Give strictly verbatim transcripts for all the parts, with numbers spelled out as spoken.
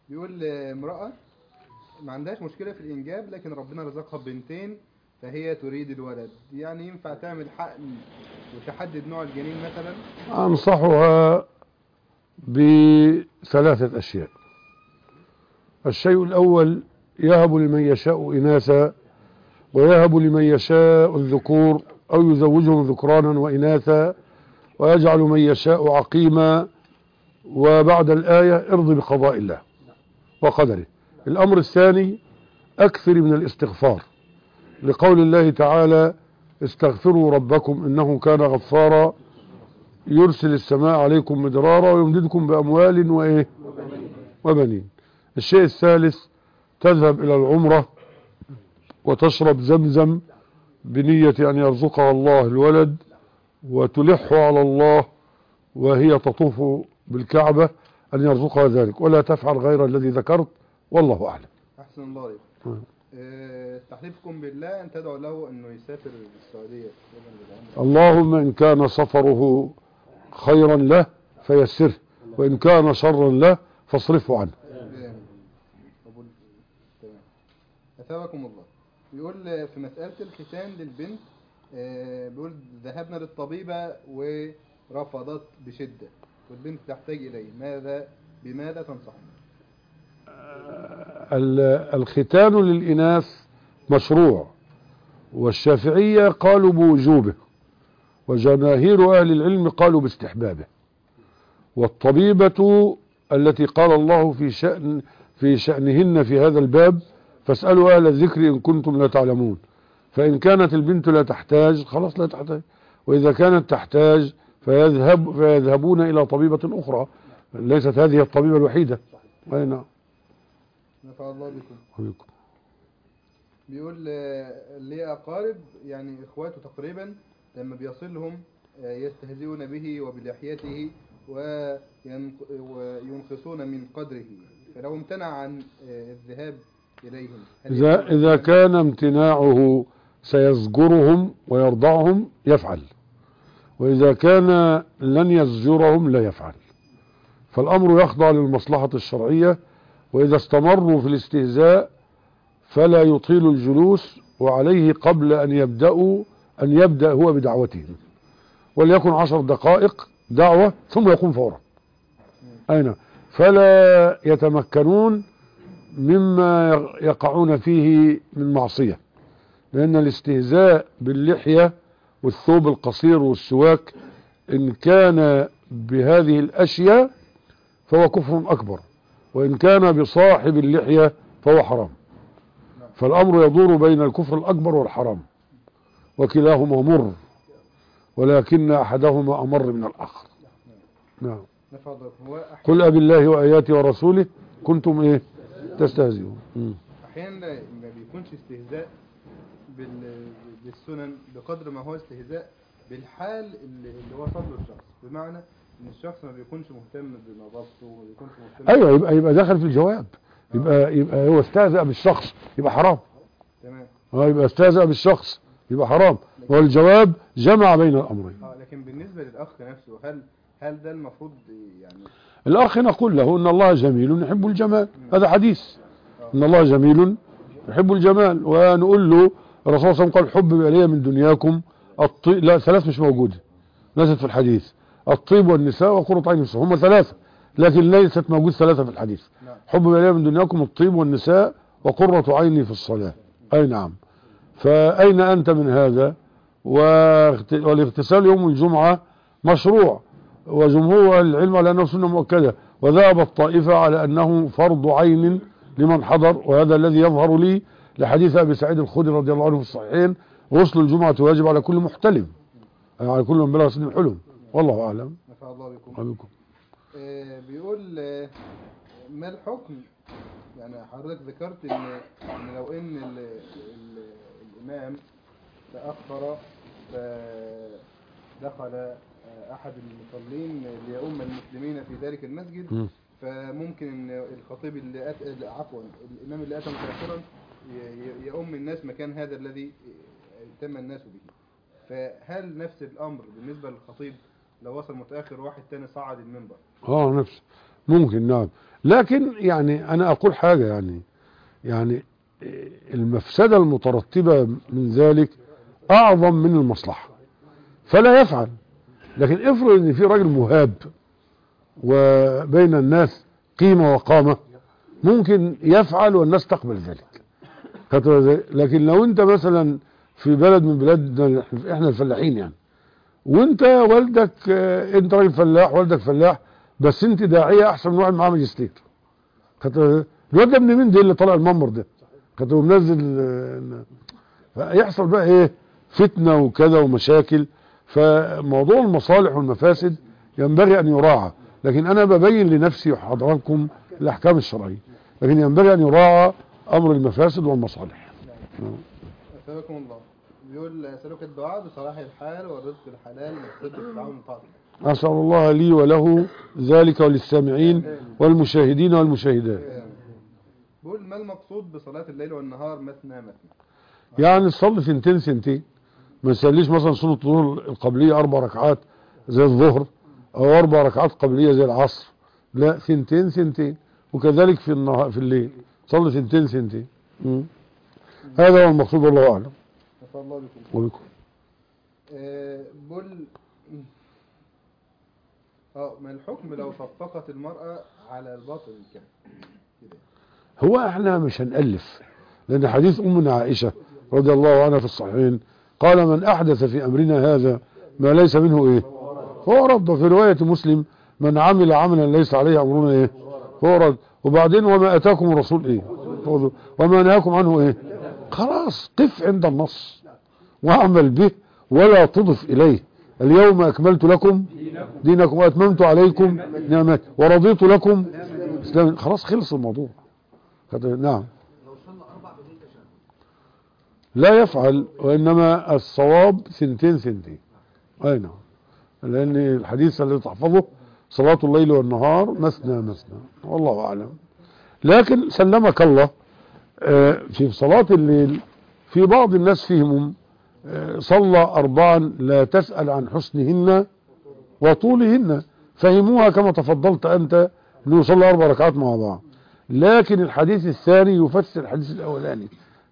بيقول امرأة ما عندهاش مشكلة في الإنجاب، لكن ربنا رزقها بنتين فهي تريد الولد، يعني ينفع تعمل حقن وتحدد نوع الجنين مثلا؟ أنصحها بثلاثة أشياء. الشيء الأول، يهب لمن يشاء إناثا ويهب لمن يشاء الذكور، أو يزوجهم ذكرانا وإناثا ويجعل من يشاء عقيما. وبعد الآية ارض بقضاء الله وقدره. الأمر الثاني، أكثر من الاستغفار، لقول الله تعالى استغفروا ربكم إنه كان غفارا يرسل السماء عليكم مدرارا ويمددكم بأموال وإيه وبنين. الشيء الثالث، تذهب إلى العمرة وتشرب زمزم بنية أن يرزقها الله الولد، وتلح على الله وهي تطوف بالكعبة أن يرزقها ذلك، ولا تفعل غير الذي ذكرت، والله أعلم. أحسن الله عليك. أه تحليفكم بالله أن تدعو له أنه يسافر السعودية. اللهم إن كان سفره خيرا له فيسره، وإن كان شرا له فاصرفه عنه. أثابكم الله. بيقول في مسألة الختان للبنت، أه بيقول ذهبنا للطبيبة ورفضت بشدة والبنت تحتاج إليه، ماذا بماذا تنصحنا؟ الختان للإناث مشروع، والشافعية قالوا بوجوبه، وجماهير أهل العلم قالوا باستحبابه. والطبيبة التي قال الله في شأن في شأنهن في هذا الباب فاسألوا أهل الذكر إن كنتم لا تعلمون. فإن كانت البنت لا تحتاج خلاص لا تحتاج، وإذا كانت تحتاج فيذهب فيذهبون إلى طبيبة أخرى، ليست هذه الطبيبة الوحيدة. أي نعم. نفع الله بكم. وبكم. بيقول لي أقارب يعني إخواته تقريبا لما بيصلهم يستهزئون به وبلحيته وينقصون من قدره، فلو امتنع عن الذهاب إليهم إذا, إذا كان امتناعه سيزجرهم ويرضعهم يفعل، وإذا كان لن يزجرهم لا يفعل. فالأمر يخضع للمصلحة الشرعية، وإذا استمروا في الاستهزاء فلا يطيل الجلوس، وعليه قبل أن يبدأوا أن يبدأ هو بدعوتهم، وليكن عشر دقائق دعوة ثم يقوم فورا. أين فلا يتمكنون مما يقعون فيه من معصية، لأن الاستهزاء باللحية والثوب القصير والسواك إن كان بهذه الأشياء فهو كفر أكبر، وإن كان بصاحب اللحية فهو حرام. فالأمر يدور بين الكفر الأكبر والحرام، وكلاهما مر، ولكن أحدهما أمر من الآخر. نعم. قل أبي الله وآياته ورسوله كنتم إيه تستهزئون. أحيانا ما بيكونش استهزاء بالسنن بقدر ما هو استهزاء بالحال اللي وصل له الشخص، بمعنى ان الشخص ما بيكونش مهتم بنظافته وما بيكونش مهتم. ايوه، يبقى يبقى داخل في الجواب، يبقى يبقى هو استهزأ بالشخص يبقى حرام. تمام. اه يبقى استهزأ بالشخص يبقى حرام، والجواب جمع بين الامرين. اه لكن بالنسبه للاخ نفسه، هل هل ده المفروض يعني الاخ نقول له ان الله جميل يحب الجمال، هذا حديث ان الله جميل يحب الجمال، ونقول له الرسول صلى الله عليه وسلم قال حبب الي من دنياكم الطيب، لا ثلاث مش موجوده، ليست في الحديث، الطيب والنساء وقرة عين الصلاة، هم ثلاثه لكن ليست موجود ثلاثه في الحديث. حبب الي من دنياكم الطيب والنساء وقرة عيني في الصلاة. اي نعم. فاين انت من هذا؟ والاغتسال يوم الجمعه مشروع، وجمهور اهل العلم على انه سنه مؤكده، وذهب الطائفه على انه فرض عين لمن حضر، وهذا الذي يظهر لي لحديث ابي سعيد الخدري رضي الله عنه في الصحيحين: غسل الجمعه واجب على كل محتلم، يعني على كل من بلغ سن الحلم، والله اعلم. نفع الله بكم. وبكم. آه بيقول آه ما الحكم، يعني حضرتك ذكرت ان, إن لو ان ال ال الامام تاخر فدخل احد المصلين ليؤم المسلمين في ذلك المسجد، م. فممكن ان الخطيب اللي أت... عفوا الامام اللي اتى متاخرا يؤم الناس مكان هذا الذي تم الناس به، فهل نفس الامر بالنسبه للخطيب لو وصل متاخر واحد تاني صعد المنبر؟ اه نفس ممكن نعم. لكن يعني أنا أقول حاجة، يعني يعني المفسدة المترتبة من ذلك أعظم من المصلحة، فلا يفعل. لكن افرض ان في راجل مهاب وبين الناس قيمة وقامة، ممكن يفعل والناس تقبل ذلك. لكن لو انت مثلا في بلد من بلادنا احنا الفلاحين يعني، وانت والدك انت راجل فلاح، والدك فلاح، بس انت داعية احسن من واحد معاه ماجستير، الواد ده ابن مين ده اللي طلع المنبر ده كنت منزل، فيحصل بقى ايه فتنة وكذا ومشاكل. فموضوع المصالح والمفاسد ينبغي ان يراعى، لكن انا ببين لنفسي وحضراتكم الاحكام الشرعية، لكن ينبغي ان يراعى امر المفاسد والمصالح. أسألكم الله بيقول أسألك الدعاء بصلاح الحال والرزق الحلال والصدق والتعاون الطاعة. أسأل الله لي وله ذلك وللسامعين والمشاهدين والمشاهدات. بيقول ما المقصود بصلاة الليل والنهار مثنى مثنى؟ يعني تصلي سنتين سنتين، ما تسليش مثلا صلاة الظهر القبلية أربع ركعات زي الظهر، أو أربع ركعات قبلية زي العصر، لا سنتين سنتين. وكذلك في النهار في الليل صلي سنتين سنتين. م. هذا هو المقصود والله أعلم. نسأل الله بكم. وبكم. أه بقول اه ما الحكم لو صفقت المرأة على الباطل كده؟ هو احنا مش هنألف، لأن حديث أمنا عائشة رضي الله عنها في الصحيحين قال من أحدث في أمرنا هذا ما ليس منه إيه هو رد. في رواية مسلم من عمل عملا ليس عليه أمرنا إيه هو رد. وبعدين وما أتاكم الرسول إيه وما نهاكم عنه إيه. خلاص قف عند النص واعمل به ولا تضف إليه. اليوم أكملت لكم دينكم وأتممت عليكم نعمتي ورضيت لكم إسلام. خلاص خلص الموضوع. نعم لا يفعل، وإنما الصواب سنتين سنتين. أي نعم، لأن الحديث الذي تحفظه صلاة الليل والنهار مثنى مثنى، والله أعلم. لكن سلمك الله في صلاة الليل في بعض الناس فيهم صلى أربعا لا تسأل عن حسنهن وطولهن، فهموها كما تفضلت أنت أنه يصلي أربع ركعات مع بعض. لكن الحديث الثاني يفسر الحديث الأولاني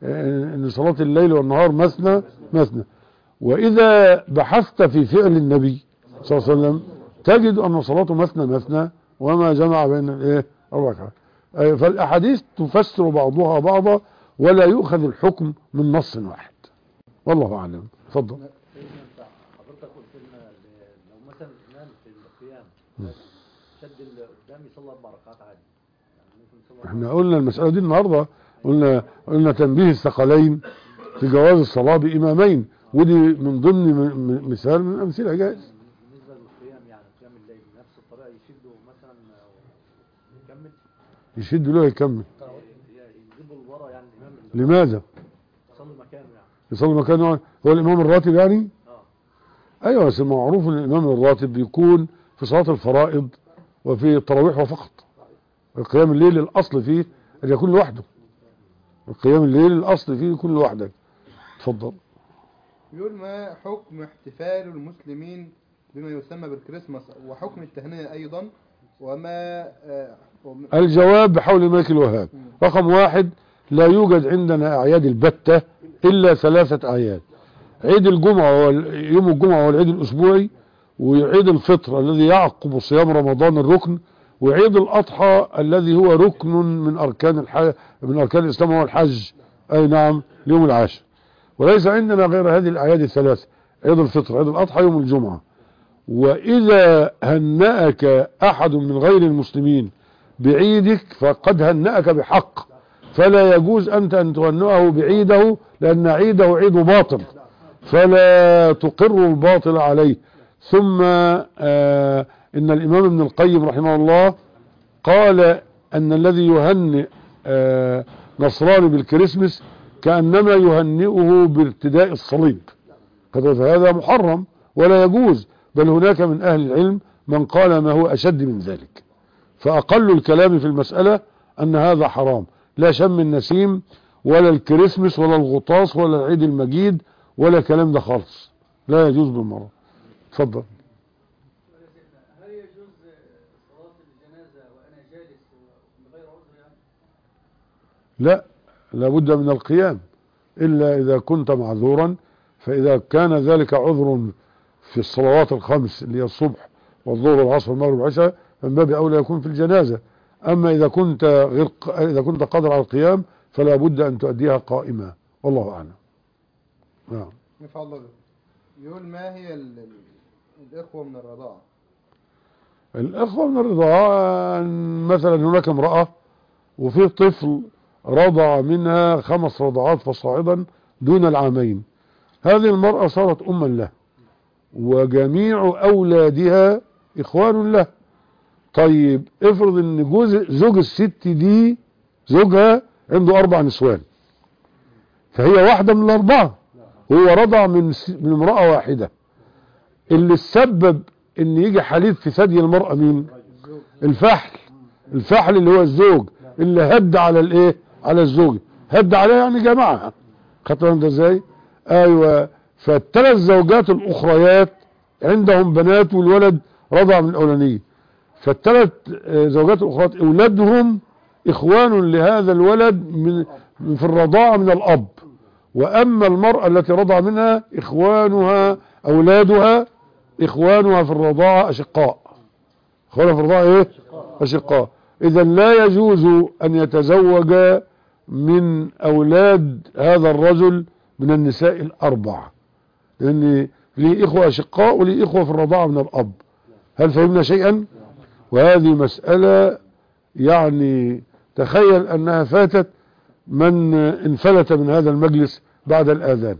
أن صلاة الليل والنهار مثنى مثنى. وإذا بحثت في فعل النبي صلى الله عليه وسلم تجد أن صلاته مثنى مثنى وما جمع بين الايه أربع ركعات. فالأحاديث تفسر بعضها بعضا ولا يؤخذ الحكم من نص واحد، والله أعلم. اتفضل. حضرتك قلت لنا لو مثلا الإمام في القيام شد اللي قدام يصلي أربع ركعات عادي، يعني ممكن يصلي. احنا قلنا المسألة دي النهاردة، قلنا قلنا تنبيه الثقلين في جواز الصلاة بإمامين، ودي من ضمن مثال من أمثلة جائز. بالنسبة للقيام يعني قيام الليل نفس الطريقة يشده مثلا ويكمل يشد له يكمل. يجيبوا لورا يعني الإمام. لماذا؟ يصلي مكانه يعني. يصلي مكانه هو الإمام الراتب يعني؟ اه أيوة، بس المعروف أن الإمام الراتب بيكون في صلاة الفرائض وفي التراويح وفقط. القيام الليل الأصل فيه أن يكون لوحده. القيام الليل الأصل فيه يكون لوحدك. اتفضل. يقول ما حكم احتفال المسلمين بما يسمى بالكريسماس وحكم التهنئة أيضا وما آه الجواب بحول الملك الوهاب. رقم واحد، لا يوجد عندنا أعياد البتة إلا ثلاثة أعياد: عيد الجمعة يوم الجمعة هو العيد الأسبوعي، وعيد الفطر الذي يعقب صيام رمضان الركن، وعيد الأضحى الذي هو ركن من أركان الحج من أركان الإسلام هو الحج، أي نعم اليوم العاشر. وليس عندنا غير هذه الأعياد الثلاثة: عيد الفطر، عيد الأضحى، يوم الجمعة. وإذا هنأك أحد من غير المسلمين بعيدك فقد هنأك بحق، فلا يجوز أنت أن تهنئه بعيده، لأن عيده عيد باطل فلا تقر الباطل عليه. ثم آه إن الإمام ابن القيم رحمه الله قال أن الذي يهنئ آه نصراني بالكريسماس كأنما يهنئه بارتداء الصليب، فهذا محرم ولا يجوز، بل هناك من أهل العلم من قال ما هو أشد من ذلك. فأقل الكلام في المسألة أن هذا حرام، لا شم النسيم ولا الكريسماس ولا الغطاس ولا العيد المجيد ولا كلام ده خالص، لا يجوز بالمرة. اتفضل. هل يجوز صلاة الجنازة وأنا لا، لابد من القيام إلا إذا كنت معذورا. فإذا كان ذلك عذر في الصلوات الخمس اللي هي الصبح والظهر والعصر والمغرب والعشاء، من باب أولى يكون في الجنازة. أما إذا كنت غير إذا كنت قادر على القيام فلا بد أن تؤديها قائمة، والله أعلم. نعم. نفع الله بك. يقول ما هي ال... ال- الإخوة من الرضاعة؟ الإخوة من الرضاعة مثلا هناك امرأة وفي طفل رضع منها خمس رضعات فصاعدا دون العامين، هذه المرأة صارت أما له وجميع أولادها إخوان له. طيب افرض ان جوز زوج الست دي زوجها عنده أربع نسوان، فهي واحدة من الأربعة، هو رضع من من امرأة واحدة، اللي السبب ان يجي حليف في ثدي المرأة مين؟ الفحل. الفحل اللي هو الزوج اللي هد على الايه؟ على الزوج، هد عليها يعني جماعها. خدت بالك ازاي؟ ايوه. فالثلاث زوجات الاخريات عندهم بنات والولد رضع من الاولانيه، فالثلاث زوجات الاخريات اولادهم اخوان لهذا الولد من في الرضاعه من الاب، واما المراه التي رضع منها اخوانها اولادها اخوانها في الرضاعه اشقاء. اخوانها في الرضاعه ايه؟ اشقاء. اذا لا يجوز ان يتزوج من اولاد هذا الرجل من النساء الاربع، لان ليه اخوه اشقاء وليه اخوه في الرضاعه من الاب. هل فهمنا شيئا؟ وهذه مسألة يعني تخيل انها فاتت من انفلت من هذا المجلس بعد الاذان.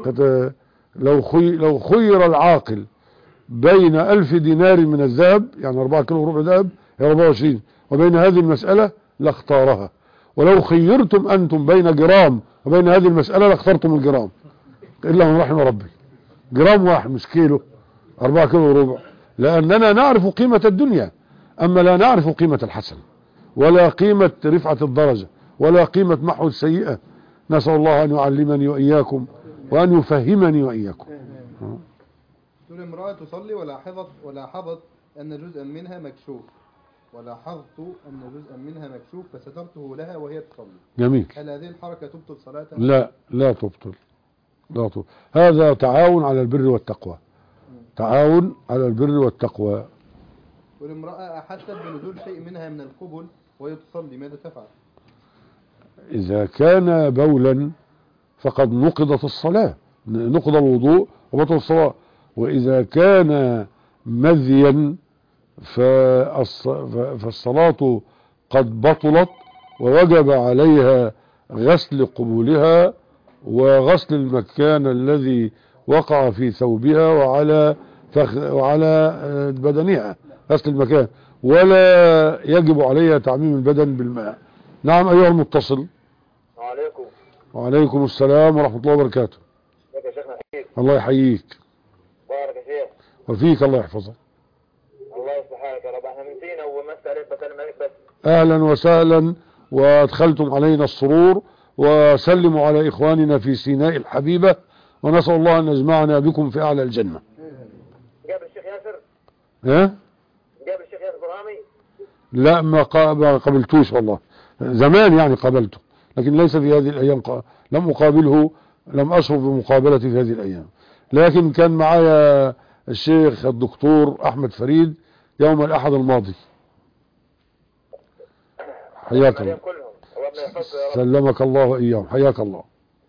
لو خي لو خير العاقل بين ألف دينار من الذهب يعني أربعة كيلو وربع ذهب هي أربعة وعشرين، وبين هذه المسألة لاختارها. ولو خيرتم أنتم بين جرام وبين هذه المسألة لاخترتم الجرام، إلا من رحم ربي. جرام واحد مش كيلو، أربعة كيلو وربع، لأننا نعرف قيمة الدنيا أما لا نعرف قيمة الحسن ولا قيمة رفعة الدرجة ولا قيمة محو السيئة. نسأل الله أن يعلمني وإياكم وأن يفهمني وإياكم. تقول امرأة تصلي ولاحظت ولاحظت أن جزءا منها مكشوف ولاحظت أن جزءا منها مكشوف فسترته لها وهي تصلي. جميل. هل هذه الحركة تبطل صلاتها؟ لا لا تبطل، لا تبطل. هذا تعاون على البر والتقوى، تعاون على البر والتقوى. والامرأة أحست بنزول شيء منها من القبل وهي تصلي ماذا تفعل؟ إذا كان بولا فقد نقضت الصلاة، نقض الوضوء وبطل الصلاة. وإذا كان مذيا فالصلاة قد بطلت ووجب عليها غسل قبولها وغسل المكان الذي وقع في ثوبها وعلى فخ وعلى بدنها، غسل المكان، ولا يجب عليها تعميم البدن بالماء. نعم أيها المتصل. وعليكم. وعليكم السلام ورحمة الله وبركاته. ازيك يا شيخنا؟ حيك. الله يحييك. بارك يا شيخ. وفيك الله يحفظك. الله يصلح حالك يا رب. احنا من سينا ومسألة بكلم عليك بس. أهلا وسهلا، وادخلتم علينا السرور، وسلموا على إخواننا في سيناء الحبيبة، ونسأل الله أن يجمعنا بكم في أعلى الجنة. جاب الشيخ ياسر؟ ها؟ جاب الشيخ ياسر برهامي؟ لا ما قابلتوش والله، زمان يعني قابلته، لكن ليس في هذه الأيام. لم أقابله، لم أشرف بمقابلتي في هذه الأيام، لكن كان معايا الشيخ الدكتور أحمد فريد يوم الأحد الماضي. حياك الله. سلمك الله وإياهم. حياك الله.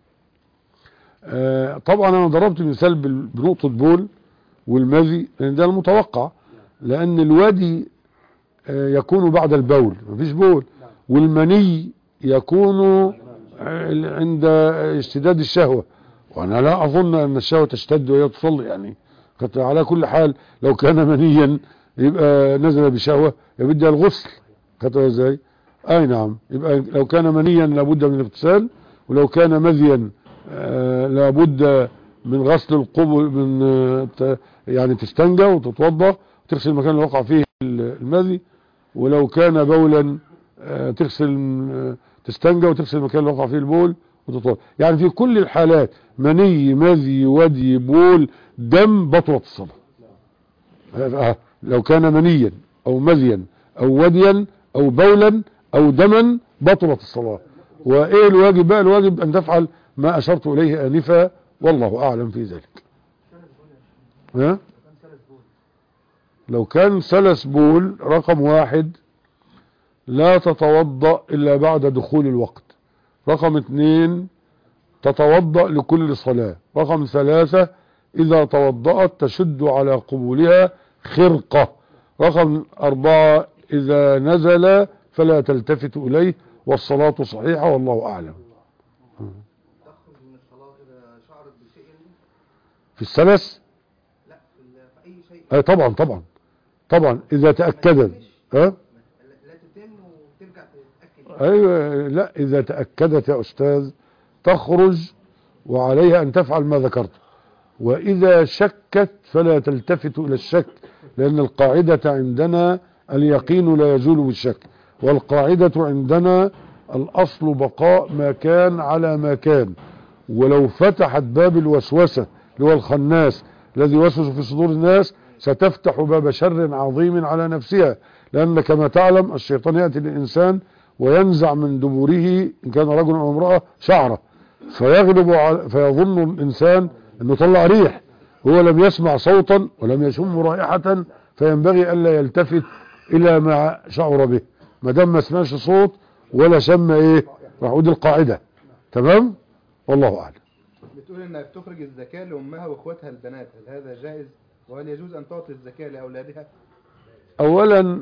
آه طبعا أنا ضربت مثال بنقطة بول والمذي لأن ده المتوقع، لأن الودي آه يكون بعد البول مفيش بول، والمني يكون عند اشتداد الشهوة، وأنا لا أظن أن الشهوة تشتد وهي تصلي يعني. على كل حال لو كان منيا يبقى نزل بشهوة يبدأ الغسل. خدتها ازاي؟ اي نعم، يبقى لو كان منيا لابد من الاغتسال، ولو كان مذيا آه لابد من غسل القبل، من آه يعني تستنجى وتتوضا وتغسل المكان اللي وقع فيه المذي، ولو كان بولا آه تغسل آه تستنجى وتغسل المكان اللي وقع فيه البول وتتوضا. يعني في كل الحالات مني مذي ودي بول دم بطلت الصلاة. آه لو كان منيا او مذيا او وديا او بولا او دما بطلت الصلاة. وإيه الواجب بقى؟ الواجب أن تفعل ما أشرت إليه آنفا، والله أعلم في ذلك. ها؟ لو كان سلس بول، رقم واحد لا تتوضأ إلا بعد دخول الوقت. رقم اثنين تتوضأ لكل صلاة. رقم ثلاثة إذا توضأت تشد على قبولها خرقة. رقم أربعة إذا نزل فلا تلتفت إليه والصلاة صحيحة والله أعلم. تخرج من الصلاة إذا شعرت بشيء في السلس؟ لا في, في أي شيء. أي طبعا طبعا طبعا إذا تأكدت. ها؟ لا تتم وترجع تتأكد. أيوة، لا إذا تأكدت يا أستاذ تخرج وعليها أن تفعل ما ذكرت. وإذا شكت فلا تلتفت إلى الشك، لأن القاعدة عندنا اليقين لا يزول بالشك، والقاعدة عندنا الأصل بقاء ما كان على ما كان. ولو فتحت باب الوسوسة اللي هو الخناس الذي يوسوس في صدور الناس ستفتح باب شر عظيم على نفسها، لأن كما تعلم الشيطان يأتي للإنسان وينزع من دبره إن كان رجل أو امرأة شعره، فيغلب على فيظن الإنسان أنه طلع ريح، هو لم يسمع صوتا ولم يشم رائحة، فينبغي ألا يلتفت إلى ما شعر به ما دام ما سمعش صوت ولا شم إيه رعود القاعدة. تمام؟ والله أعلم. بتقول إنها بتخرج الزكاة لأمها وإخواتها البنات، هل هذا جائز؟ وهل يجوز أن تعطي الزكاة لأولادها؟ أولا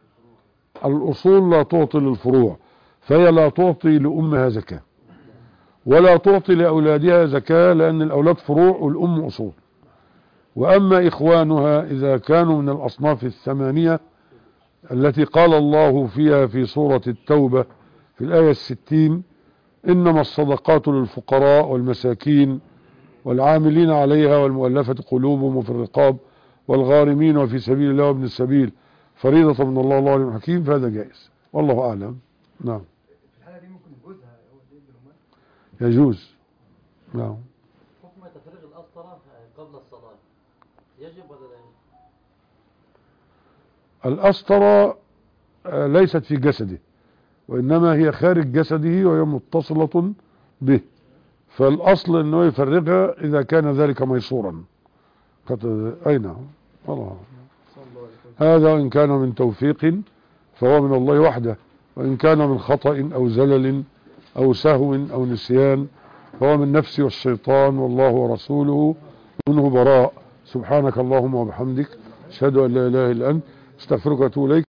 الأصول لا تعطي للفروع، فهي لا تعطي لأمها زكاة ولا تعطي لأولادها زكاة، لأن الأولاد فروع والأم أصول. وأما إخوانها إذا كانوا من الأصناف الثمانية التي قال الله فيها في سورة التوبة في الآية الستين: إنما الصدقات للفقراء والمساكين والعاملين عليها والمؤلفة قلوبهم وفي الرقاب والغارمين وفي سبيل الله وابن السبيل فريضة من الله، الله عليم حكيم، فهذا جائز والله أعلم. نعم. في الحالة دي ممكن جوزها هو اللي يدي الأمهات؟ يجوز. نعم. حكم تفريغ الأسطرة قبل الصلاة يجب ولا لا يجب؟ الأسطرة ليست في جسده، وإنما هي خارج جسده وهي متصلة به، فالأصل أنه يفرغها إذا كان ذلك ميسورا. أي نعم. الله. هذا إن كان من توفيق فهو من الله وحده، وإن كان من خطأ أو زلل أو سهو أو نسيان فهو من نفسي والشيطان، والله ورسوله منه براء. سبحانك اللهم وبحمدك أشهد أن لا إله إلا أنت استغفرك وأتوب إليك.